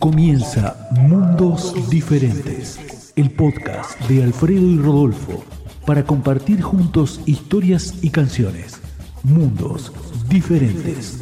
Comienza Mundos Diferentes, el podcast de Alfredo y Rodolfo, para compartir juntos historias y canciones. Mundos Diferentes.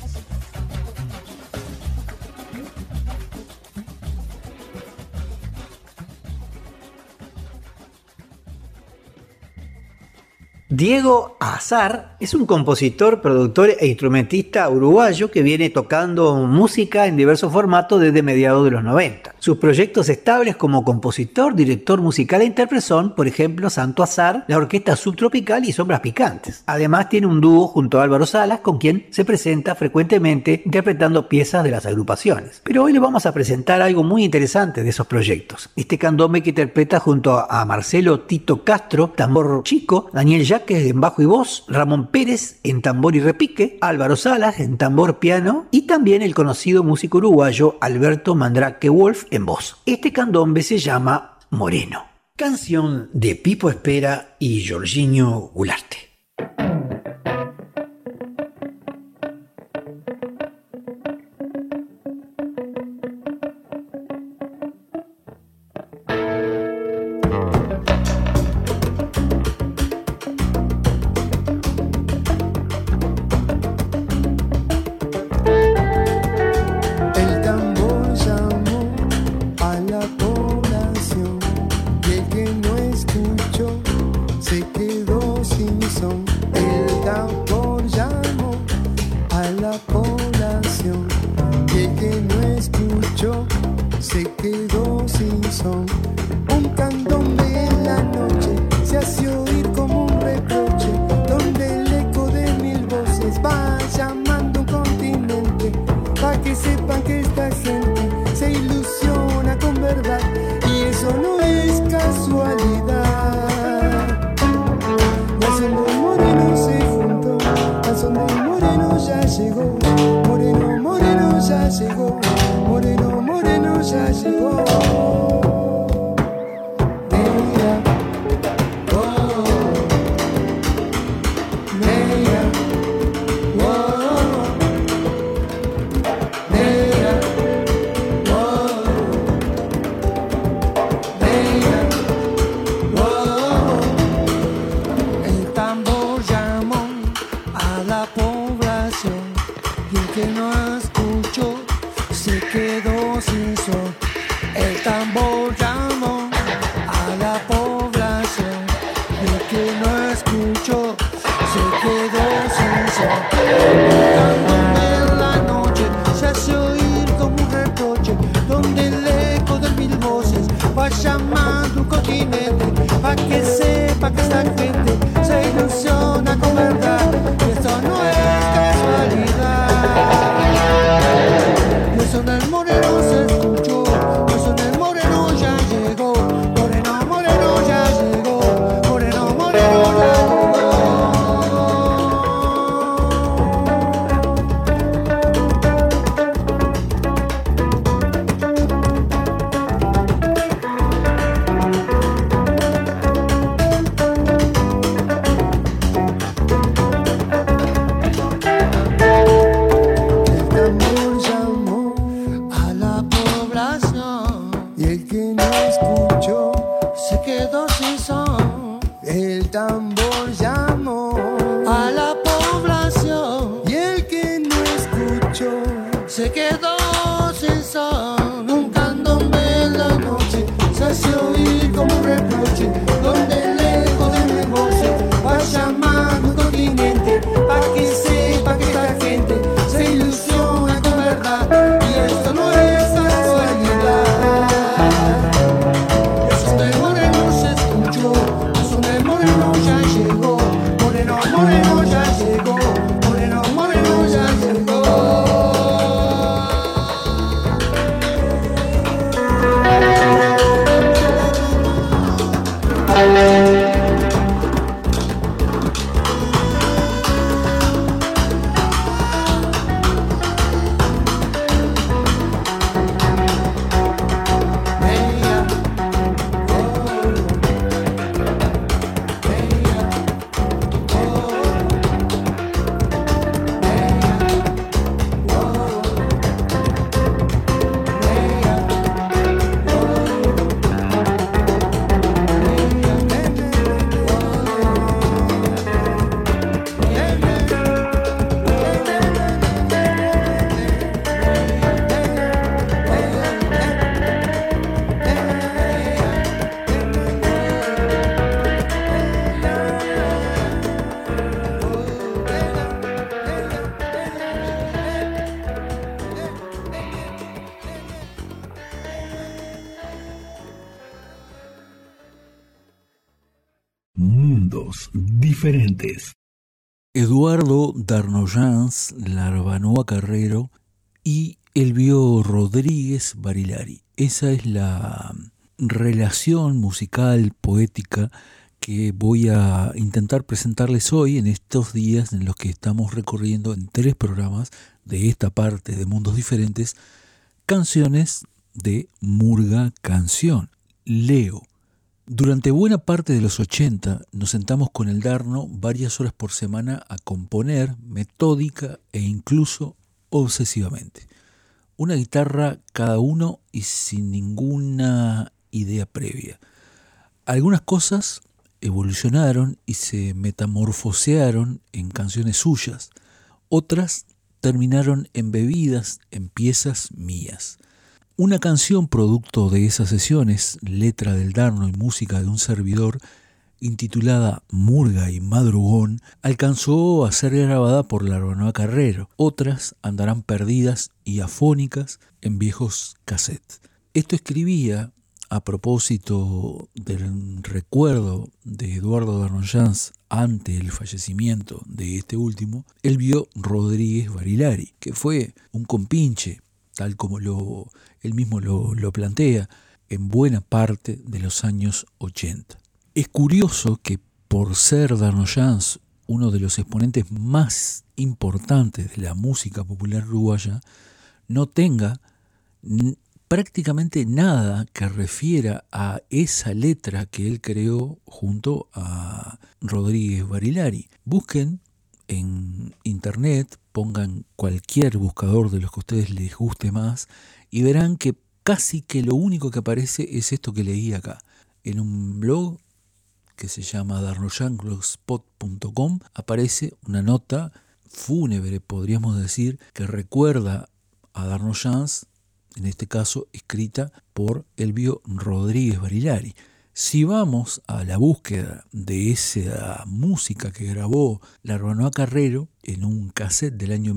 Diego Azar es un compositor, productor e instrumentista uruguayo que viene tocando música en diversos formatos desde mediados de los 90. Sus proyectos estables como compositor, director musical e intérprete son, por ejemplo, Santo Azar, la Orquesta Subtropical y Sombras Picantes. Además tiene un dúo junto a Álvaro Salas, con quien se presenta frecuentemente interpretando piezas de las agrupaciones. Pero hoy le vamos a presentar algo muy interesante de esos proyectos. Este candombe que interpreta junto a Marcelo Tito Castro, tambor chico, Daniel Jaques en bajo y voz, Ramón Pérez en tambor y repique, Álvaro Salas en tambor piano y también el conocido músico uruguayo Alberto Mandrake Wolf en voz. Este candombe se llama Moreno. Canción de Pipo Espera y Jorginho Gularte. Ya Mundos diferentes. Eduardo Darnoyans, Larbanoa Carrero y Elvio Rodríguez Barilari. Esa es la relación musical, poética, que voy a intentar presentarles hoy en estos días en los que estamos recorriendo en 3 programas de esta parte de Mundos Diferentes, canciones de Murga Canción. Leo. Durante buena parte de los 80 nos sentamos con el Darno varias horas por semana a componer metódica e incluso obsesivamente. Una guitarra cada uno y sin ninguna idea previa. Algunas cosas evolucionaron y se metamorfosearon en canciones suyas. Otras terminaron embebidas en piezas mías. Una canción producto de esas sesiones, letra del Darno y música de un servidor, intitulada Murga y Madrugón, alcanzó a ser grabada por Larbanoa Carrero. Otras andarán perdidas y afónicas en viejos cassettes. Esto escribía a propósito del recuerdo de Eduardo Darnoyans ante el fallecimiento de este último, Elvio Rodríguez Barilari, que fue un compinche, tal como él mismo lo plantea, en buena parte de los años 80. Es curioso que por ser Darnoyans uno de los exponentes más importantes de la música popular uruguaya, no tenga prácticamente nada que refiera a esa letra que él creó junto a Rodríguez Barilari. Busquen en internet, pongan cualquier buscador de los que a ustedes les guste más y verán que casi que lo único que aparece es esto que leí acá. En un blog que se llama darnoyansblogspot.com aparece una nota fúnebre, podríamos decir, que recuerda a Darnoyans, en este caso escrita por Elvio Rodríguez Barilari. Si vamos a la búsqueda de esa música que grabó Larbanoa Carrero en un cassette del año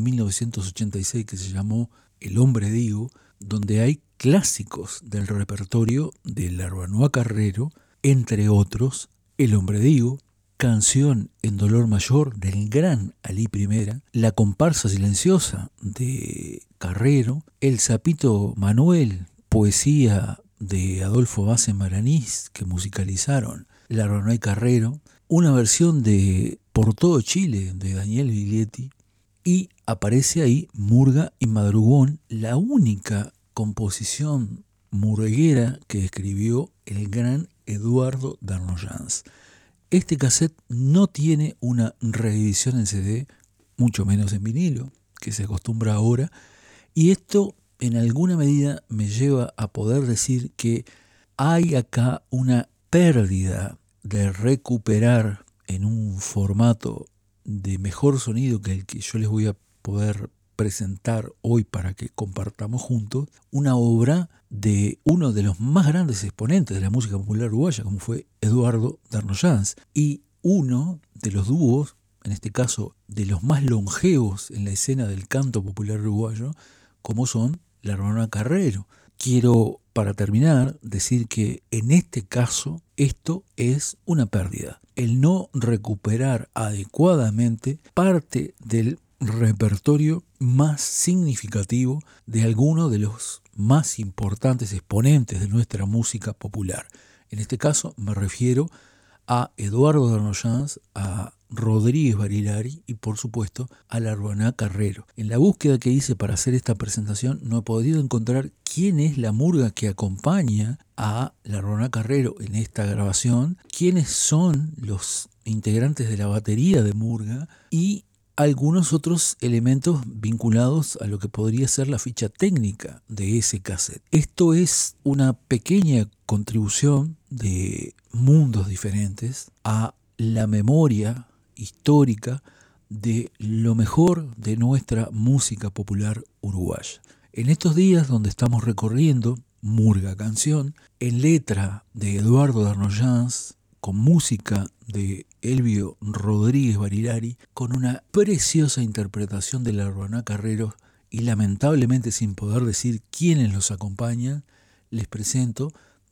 1986 que se llamó El Hombre Digo, donde hay clásicos del repertorio de Larbanoa Carrero, entre otros El Hombre Digo, Canción en Dolor Mayor del gran Alí Primera, La Comparsa Silenciosa de Carrero, El Sapito Manuel, poesía de Adolfo Base Maranís, que musicalizaron Larbanoa y Carrero, una versión de Por Todo Chile de Daniel Viglietti, y aparece ahí Murga y Madrugón, la única composición murguera que escribió el gran Eduardo Darnoyans. Este cassette no tiene una reedición en CD, mucho menos en vinilo, que se acostumbra ahora, y esto en alguna medida me lleva a poder decir que hay acá una pérdida de recuperar en un formato de mejor sonido que el que yo les voy a poder presentar hoy para que compartamos juntos, una obra de uno de los más grandes exponentes de la música popular uruguaya, como fue Eduardo Darnoyans, y uno de los dúos, en este caso de los más longevos en la escena del canto popular uruguayo, como son Larbanoa Carrero. Quiero, para terminar, decir que en este caso esto es una pérdida. El no recuperar adecuadamente parte del repertorio más significativo de alguno de los más importantes exponentes de nuestra música popular. En este caso me refiero a Eduardo Darnoyans, a Rodríguez Barilari y por supuesto a Larbanoa Carrero. En la búsqueda que hice para hacer esta presentación no he podido encontrar quién es la murga que acompaña a Larbanoa Carrero en esta grabación, quiénes son los integrantes de la batería de murga y algunos otros elementos vinculados a lo que podría ser la ficha técnica de ese cassette. Esto es una pequeña contribución de Mundos Diferentes a la memoria histórica de lo mejor de nuestra música popular uruguaya. En estos días donde estamos recorriendo Murga Canción, en letra de Eduardo Darnoyans, con música de Elvio Rodríguez Barilari, con una preciosa interpretación de Larbanoa Carrero y lamentablemente sin poder decir quiénes los acompañan, les presento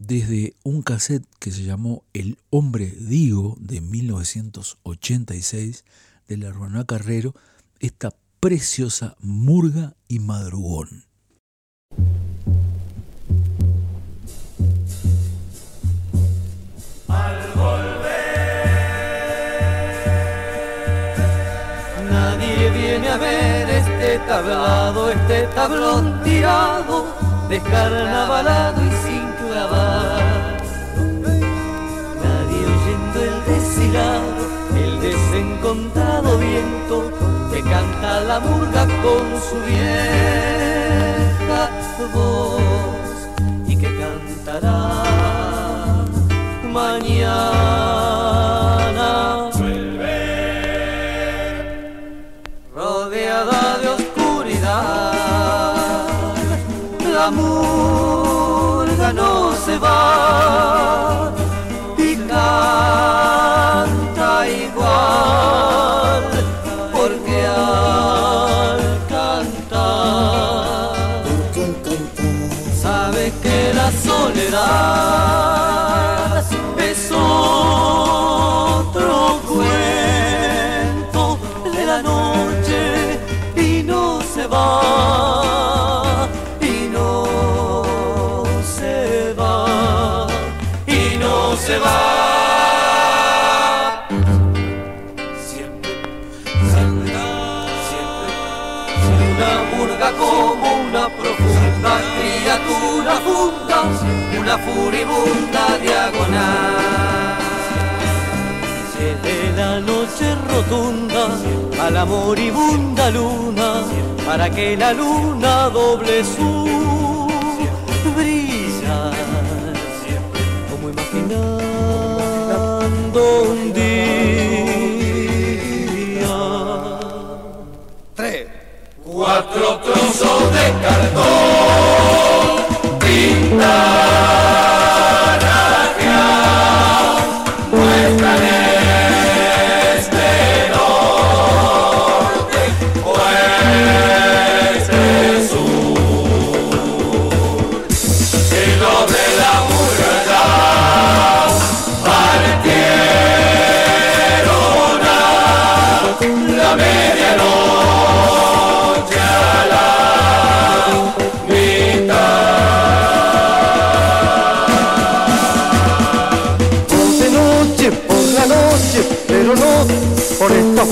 desde un cassette que se llamó El Hombre Digo de 1986 de la Hermana Carrero, esta preciosa Murga y Madrugón. Al volver, nadie viene a ver este tablado, este tablón tirado, descarnavalado y sin clavar. Nadie oyendo el deshilado, el desencontrado viento que canta la murga con su vieja voz y que cantará mañana. Vuelve rodeada de oscuridad, la murga no se va y canta igual, porque al cantar sabe que la soledad es otro cuento de la noche y no se va, y no se va, y no se va. Siempre, siempre, siempre, una murga como una profunda criatura funda, una furibunda diagonal. Desde la noche rotunda a la moribunda luna, para que la luna doble su brillar, como imaginando un día. 3, 4 trozos de cartón pintarajeados muestran este norte o este sur. Si los de la murga ya partieron a la medianoche a la por la noche, pero no por esta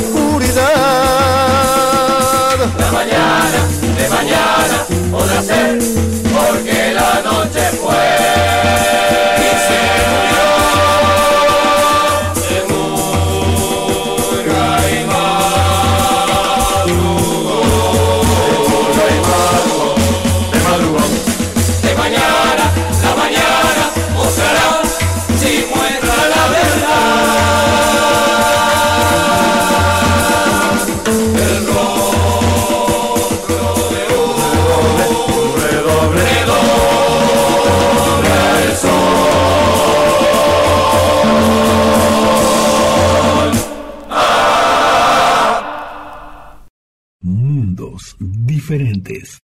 oscuridad. La mañana, de mañana, podrá ser, porque la noche fue y se murió de murga y madrugón, de madrugón. De mañana, la mañana mostrará si muestra la verdad. El rostro de un redoble el sol. Mundos diferentes.